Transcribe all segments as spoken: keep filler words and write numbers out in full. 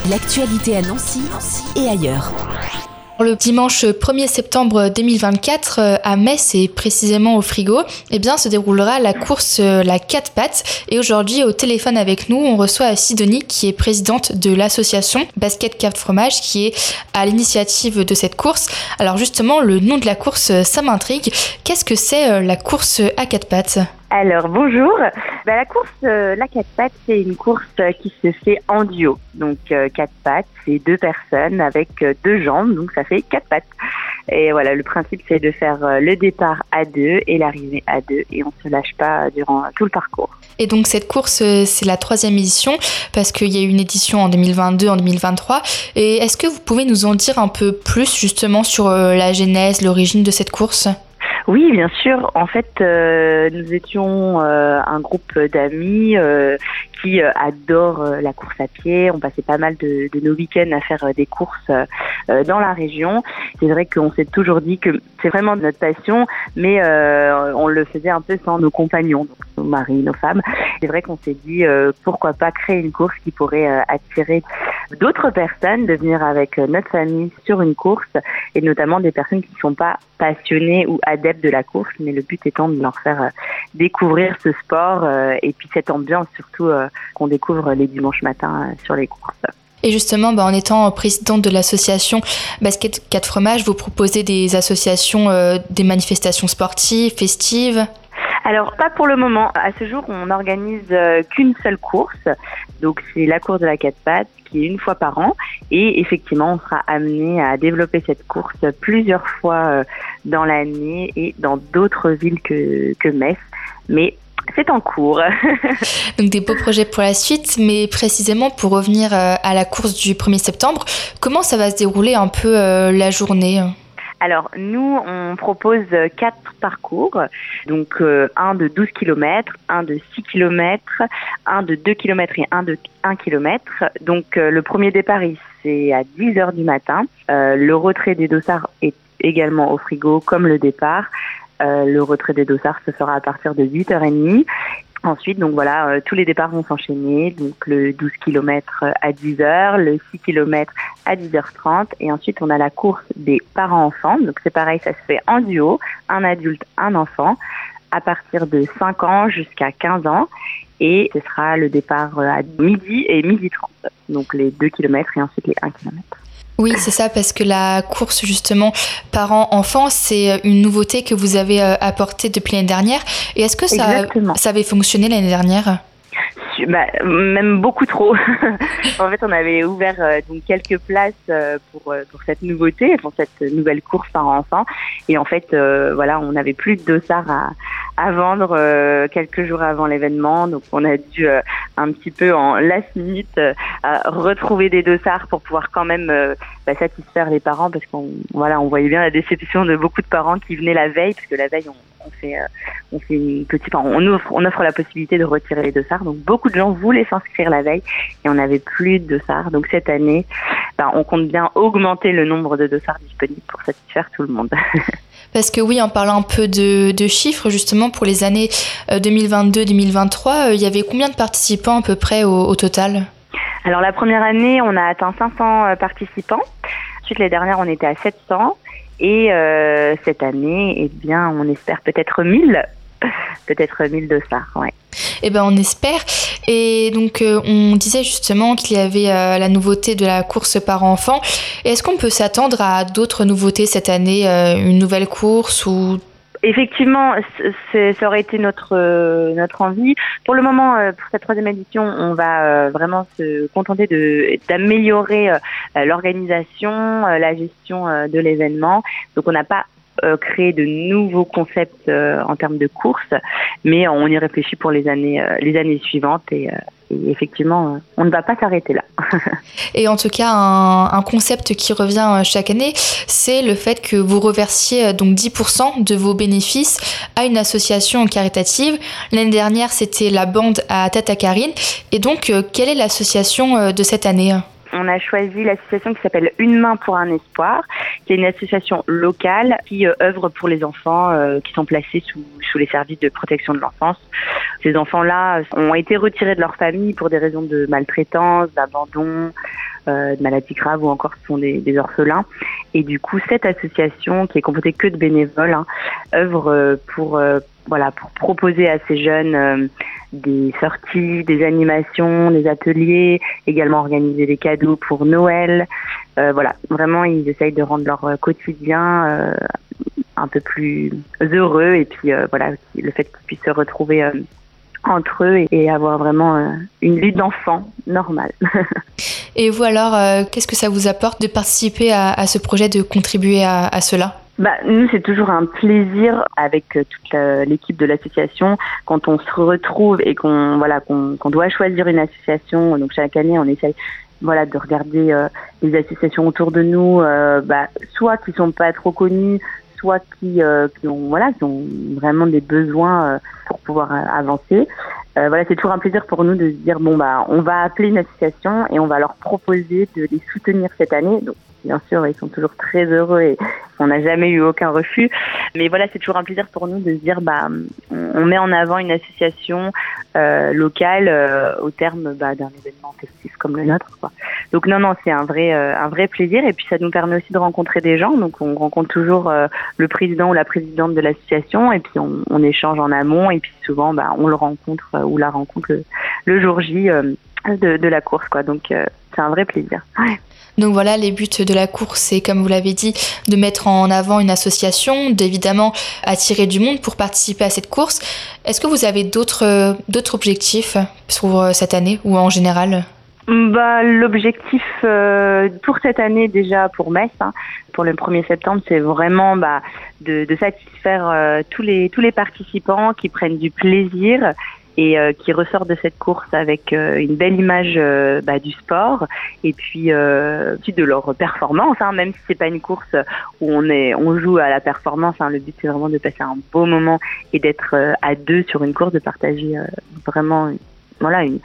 L'actualité à Nancy et ailleurs. Le dimanche premier septembre deux mille vingt-quatre, à Metz et précisément au Frigo, eh bien, se déroulera la course La quatre pattes. Et aujourd'hui, au téléphone avec nous, on reçoit Sidonie, qui est présidente de l'association Basket Cap Fromage, qui est à l'initiative de cette course. Alors justement, le nom de la course, ça m'intrigue. Qu'est-ce que c'est la course à quatre pattes ? Alors bonjour, bah, la course euh, la quatre pattes, c'est une course euh, qui se fait en duo. Donc euh, quatre pattes, c'est deux personnes avec euh, deux jambes, donc ça fait quatre pattes. Et voilà, le principe c'est de faire euh, le départ à deux et l'arrivée à deux, et on se lâche pas durant tout le parcours. Et donc cette course, c'est la troisième édition, parce qu'il y a eu une édition en deux mille vingt-deux, en deux mille vingt-trois. Et est-ce que vous pouvez nous en dire un peu plus justement sur euh, la genèse, l'origine de cette course ? Oui, bien sûr. En fait, euh, nous étions euh, un groupe d'amis euh, qui euh, adorent euh, la course à pied. On passait pas mal de, de nos week-ends à faire euh, des courses euh, dans la région. C'est vrai qu'on s'est toujours dit que c'est vraiment notre passion, mais euh, on le faisait un peu sans nos compagnons, donc nos maris, nos femmes. C'est vrai qu'on s'est dit euh, pourquoi pas créer une course qui pourrait euh, attirer d'autres personnes, de venir avec euh, notre famille sur une course, et notamment des personnes qui ne sont pas passionnées ou adeptes de la course, mais le but étant de leur faire euh, découvrir ce sport euh, et puis cette ambiance surtout euh, qu'on découvre les dimanches matins euh, sur les courses. Et justement, bah, en étant présidente de l'association Basket quatre Fromage, vous proposez des associations, euh, des manifestations sportives, festives ? Alors, pas pour le moment. À ce jour, on n'organise euh, qu'une seule course. Donc, c'est la course de la quatre pattes, qui est une fois par an. Et effectivement, on sera amené à développer cette course plusieurs fois euh, dans l'année et dans d'autres villes que, que Metz. Mais c'est en cours. Donc, des beaux projets pour la suite. Mais précisément, pour revenir euh, à la course du premier septembre, comment ça va se dérouler un peu euh, la journée ? Alors, nous, on propose quatre parcours, donc euh, un de douze kilomètres, un de six kilomètres, un de deux kilomètres et un de un kilomètre. Donc, euh, le premier départ, c'est à dix heures du matin. Euh, le retrait des dossards est également au Frigo, comme le départ. Euh, le retrait des dossards se fera à partir de huit heures trente. Ensuite, donc voilà, euh, tous les départs vont s'enchaîner. Donc le douze kilomètres à dix heures, le six kilomètres à dix heures trente. Et ensuite, on a la course des parents-enfants. Donc c'est pareil, ça se fait en duo, un adulte, un enfant, à partir de cinq ans jusqu'à quinze ans. Et ce sera le départ à midi et midi trente. Donc les deux kilomètres et ensuite les un kilomètre. Oui, c'est ça, parce que la course, justement, parents-enfants, c'est une nouveauté que vous avez apportée depuis l'année dernière. Et est-ce que ça, ça avait fonctionné l'année dernière ? Bah, même beaucoup trop. En fait, on avait ouvert euh, donc quelques places euh, pour euh, pour cette nouveauté, pour cette nouvelle course par enfant. Et en fait, euh, voilà, on n'avait plus de dossards à à vendre euh, quelques jours avant l'événement. Donc, on a dû euh, un petit peu en last minute euh, retrouver des dossards pour pouvoir quand même euh, bah, satisfaire les parents, parce qu'on voilà, on voyait bien la déception de beaucoup de parents qui venaient la veille, parce que la veille, on, on fait euh, on fait une petite, enfin, on offre on offre la possibilité de retirer les dossards. Donc, beaucoup de gens voulaient s'inscrire la veille et on n'avait plus de dossards. Donc, cette année, bah, on compte bien augmenter le nombre de dossards disponibles pour satisfaire tout le monde. Parce que oui, en parlant un peu de, de chiffres, justement, pour les années deux mille vingt-deux deux mille vingt-trois, il y avait combien de participants à peu près au, au total ? Alors, la première année, on a atteint cinq cents participants. Ensuite, les dernières, on était à sept cents. Et euh, cette année, eh bien, on espère peut-être mille. Peut-être mille dossards, ouais. Eh ben, on espère. Et donc, euh, on disait justement qu'il y avait euh, la nouveauté de la course par enfant. Et est-ce qu'on peut s'attendre à d'autres nouveautés cette année, euh, une nouvelle course ou... Effectivement, c'est, ça aurait été notre euh, notre envie. Pour le moment, euh, pour cette troisième édition, on va euh, vraiment se contenter de d'améliorer euh, l'organisation, euh, la gestion euh, de l'événement. Donc, on n'a pas euh, créé de nouveaux concepts euh, en termes de course, mais on y réfléchit pour les années euh, les années suivantes et euh, Et effectivement, on ne va pas s'arrêter là. Et en tout cas, un, un concept qui revient chaque année, c'est le fait que vous reversiez donc dix pour cent de vos bénéfices à une association caritative. L'année dernière, c'était la bande à Tata Karine. Et donc, quelle est l'association de cette année ? On a choisi l'association qui s'appelle Une main pour un espoir, qui est une association locale qui euh, œuvre pour les enfants euh, qui sont placés sous, sous les services de protection de l'enfance. Ces enfants-là ont été retirés de leur famille pour des raisons de maltraitance, d'abandon, euh, de maladies graves ou encore ce sont des, des orphelins. Et du coup, cette association, qui est composée que de bénévoles, hein, œuvre pour, euh, voilà, pour proposer à ces jeunes euh, des sorties, des animations, des ateliers, également organiser des cadeaux pour Noël. Euh, voilà, vraiment, ils essayent de rendre leur quotidien euh, un peu plus heureux et puis euh, voilà, le fait qu'ils puissent se retrouver euh, entre eux et, et avoir vraiment euh, une vie d'enfant normale. Et vous alors, euh, qu'est-ce que ça vous apporte de participer à, à ce projet, de contribuer à, à cela ? Bah, nous, c'est toujours un plaisir avec toute la, l'équipe de l'association quand on se retrouve et qu'on voilà qu'on, qu'on doit choisir une association. Donc chaque année, on essaye voilà de regarder euh, les associations autour de nous, euh, bah, soit qui sont pas trop connues, soit qui, euh, qui ont voilà qui ont vraiment des besoins euh, pour pouvoir euh, avancer. Euh, voilà, c'est toujours un plaisir pour nous de se dire bon bah on va appeler une association et on va leur proposer de les soutenir cette année. Donc bien sûr, ils sont toujours très heureux et on n'a jamais eu aucun refus. Mais voilà, c'est toujours un plaisir pour nous de se dire bah on met en avant une association euh, locale euh, au terme bah, d'un événement festif comme le nôtre, quoi. Donc non non, c'est un vrai euh, un vrai plaisir et puis ça nous permet aussi de rencontrer des gens. Donc on rencontre toujours euh, le président ou la présidente de l'association et puis on, on échange en amont et puis souvent bah on le rencontre euh, ou la rencontre le, le jour J euh, de, de la course, quoi. Donc euh, c'est un vrai plaisir. Ouais. Donc voilà, les buts de la course, c'est comme vous l'avez dit, de mettre en avant une association, d'évidemment attirer du monde pour participer à cette course. Est-ce que vous avez d'autres, d'autres objectifs pour cette année ou en général ? Bah, l'objectif euh, pour cette année déjà pour Metz, hein, pour le premier septembre, c'est vraiment bah, de, de satisfaire euh, tous les tous les participants qui prennent du plaisir et euh, qui ressortent de cette course avec euh, une belle image euh, bah, du sport et puis euh, de leur performance, hein, même si c'est pas une course où on est on joue à la performance, hein, le but c'est vraiment de passer un beau moment et d'être euh, à deux sur une course, de partager euh, vraiment voilà une,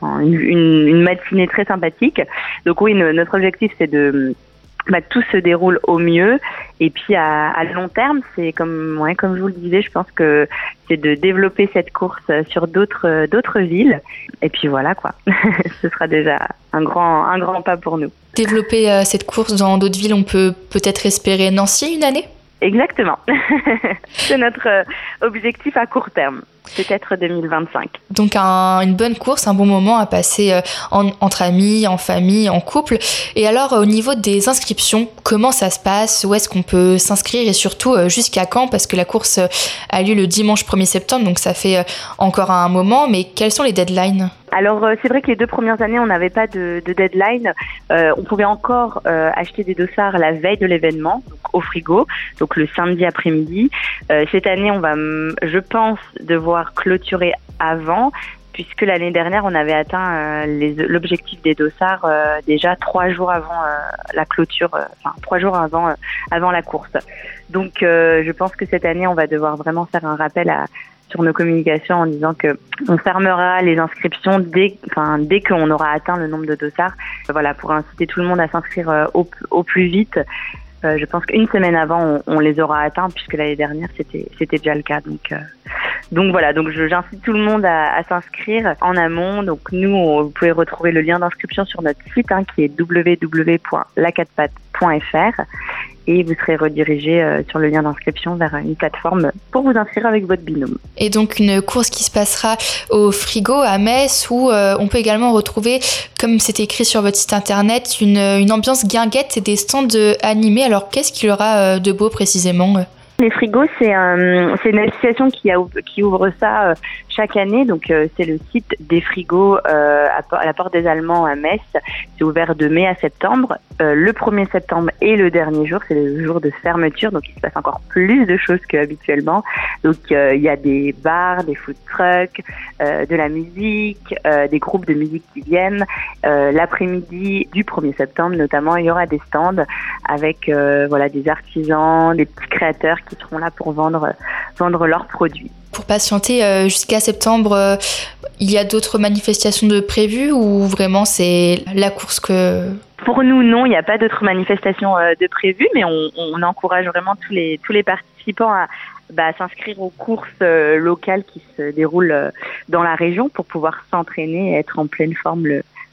une une matinée très sympathique. Donc oui, notre objectif c'est de bah, tout se déroule au mieux et puis à, à long terme c'est comme ouais, comme je vous le disais, je pense que c'est de développer cette course sur d'autres d'autres villes et puis voilà quoi. Ce sera déjà un grand un grand pas pour nous. Développer euh, cette course dans d'autres villes, on peut peut-être espérer Nancy une année ? Exactement. C'est notre euh, objectif à court terme. Peut-être deux mille vingt-cinq. Donc un, une bonne course, un bon moment à passer euh, en, entre amis, en famille, en couple. Et alors au niveau des inscriptions, comment ça se passe ? Où est-ce qu'on peut s'inscrire et surtout euh, jusqu'à quand ? Parce que la course euh, a lieu le dimanche premier septembre, donc ça fait euh, encore un moment. Mais quels sont les deadlines ? Alors euh, c'est vrai que les deux premières années on n'avait pas de, de deadline. Euh, on pouvait encore euh, acheter des dossards la veille de l'événement, donc au frigo, donc le samedi après-midi. Euh, cette année on va, je pense, devoir clôturer avant, puisque l'année dernière on avait atteint euh, les, l'objectif des dossards euh, déjà trois jours avant euh, la clôture, euh, enfin trois jours avant euh, avant la course. Donc euh, je pense que cette année on va devoir vraiment faire un rappel à sur nos communications en disant que on fermera les inscriptions dès, enfin, dès qu'on aura atteint le nombre de dossards. Voilà, pour inciter tout le monde à s'inscrire euh, au, au plus vite. Euh, je pense qu'une semaine avant, on, on les aura atteints puisque l'année dernière, c'était, c'était déjà le cas. Donc, euh, donc voilà, donc je, j'incite tout le monde à, à s'inscrire en amont. Donc nous, on, vous pouvez retrouver le lien d'inscription sur notre site hein, qui est w w w point la quatre pattes point f r. Et vous serez redirigé euh, sur le lien d'inscription vers une plateforme pour vous inscrire avec votre binôme. Et donc une course qui se passera au frigo à Metz où euh, on peut également retrouver, comme c'est écrit sur votre site internet, une, une ambiance guinguette et des stands animés. Alors qu'est-ce qu'il y aura euh, de beau précisément ? Les frigos, c'est, un, c'est une association qui, a, qui ouvre ça euh, chaque année. Donc, euh, c'est le site des frigos euh, à, à la Porte des Allemands à Metz. C'est ouvert de mai à septembre. Euh, le premier septembre est le dernier jour. C'est le jour de fermeture. Donc, il se passe encore plus de choses qu'habituellement. Donc, euh, il y a des bars, des food trucks, euh, de la musique, euh, des groupes de musique qui viennent. Euh, l'après-midi du premier septembre, notamment, il y aura des stands avec euh, voilà des artisans, des petits créateurs qui seront là pour vendre, vendre leurs produits. Pour patienter euh, jusqu'à septembre, euh, il y a d'autres manifestations de prévues ou vraiment c'est la course que... Pour nous, non, il n'y a pas d'autres manifestations euh, de prévues, mais on, on encourage vraiment tous les, tous les participants à, bah, à s'inscrire aux courses euh, locales qui se déroulent euh, dans la région pour pouvoir s'entraîner et être en pleine forme le,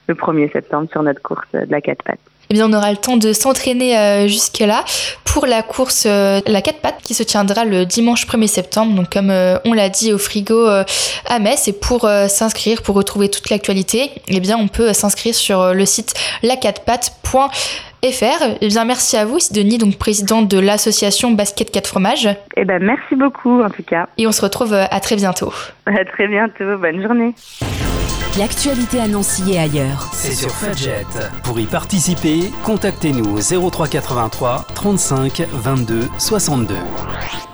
le premier septembre sur notre course de la quatre pattes. Eh bien, on aura le temps de s'entraîner euh, jusque-là pour la course euh, la quatre pattes qui se tiendra le dimanche premier septembre. Donc, comme euh, on l'a dit au frigo euh, à Metz, et pour euh, s'inscrire, pour retrouver toute l'actualité, eh bien, on peut s'inscrire sur euh, le site la quatre pattes point f r. Eh bien, merci à vous, Sidonie, donc présidente de l'association Basket quatre fromages. Eh ben, merci beaucoup, en tout cas. Et on se retrouve euh, à très bientôt. À très bientôt. Bonne journée. L'actualité à Nancy et ailleurs. C'est sur Fudget. Pour y participer, contactez-nous au zéro trois quatre-vingt-trois trente-cinq vingt-deux soixante-deux.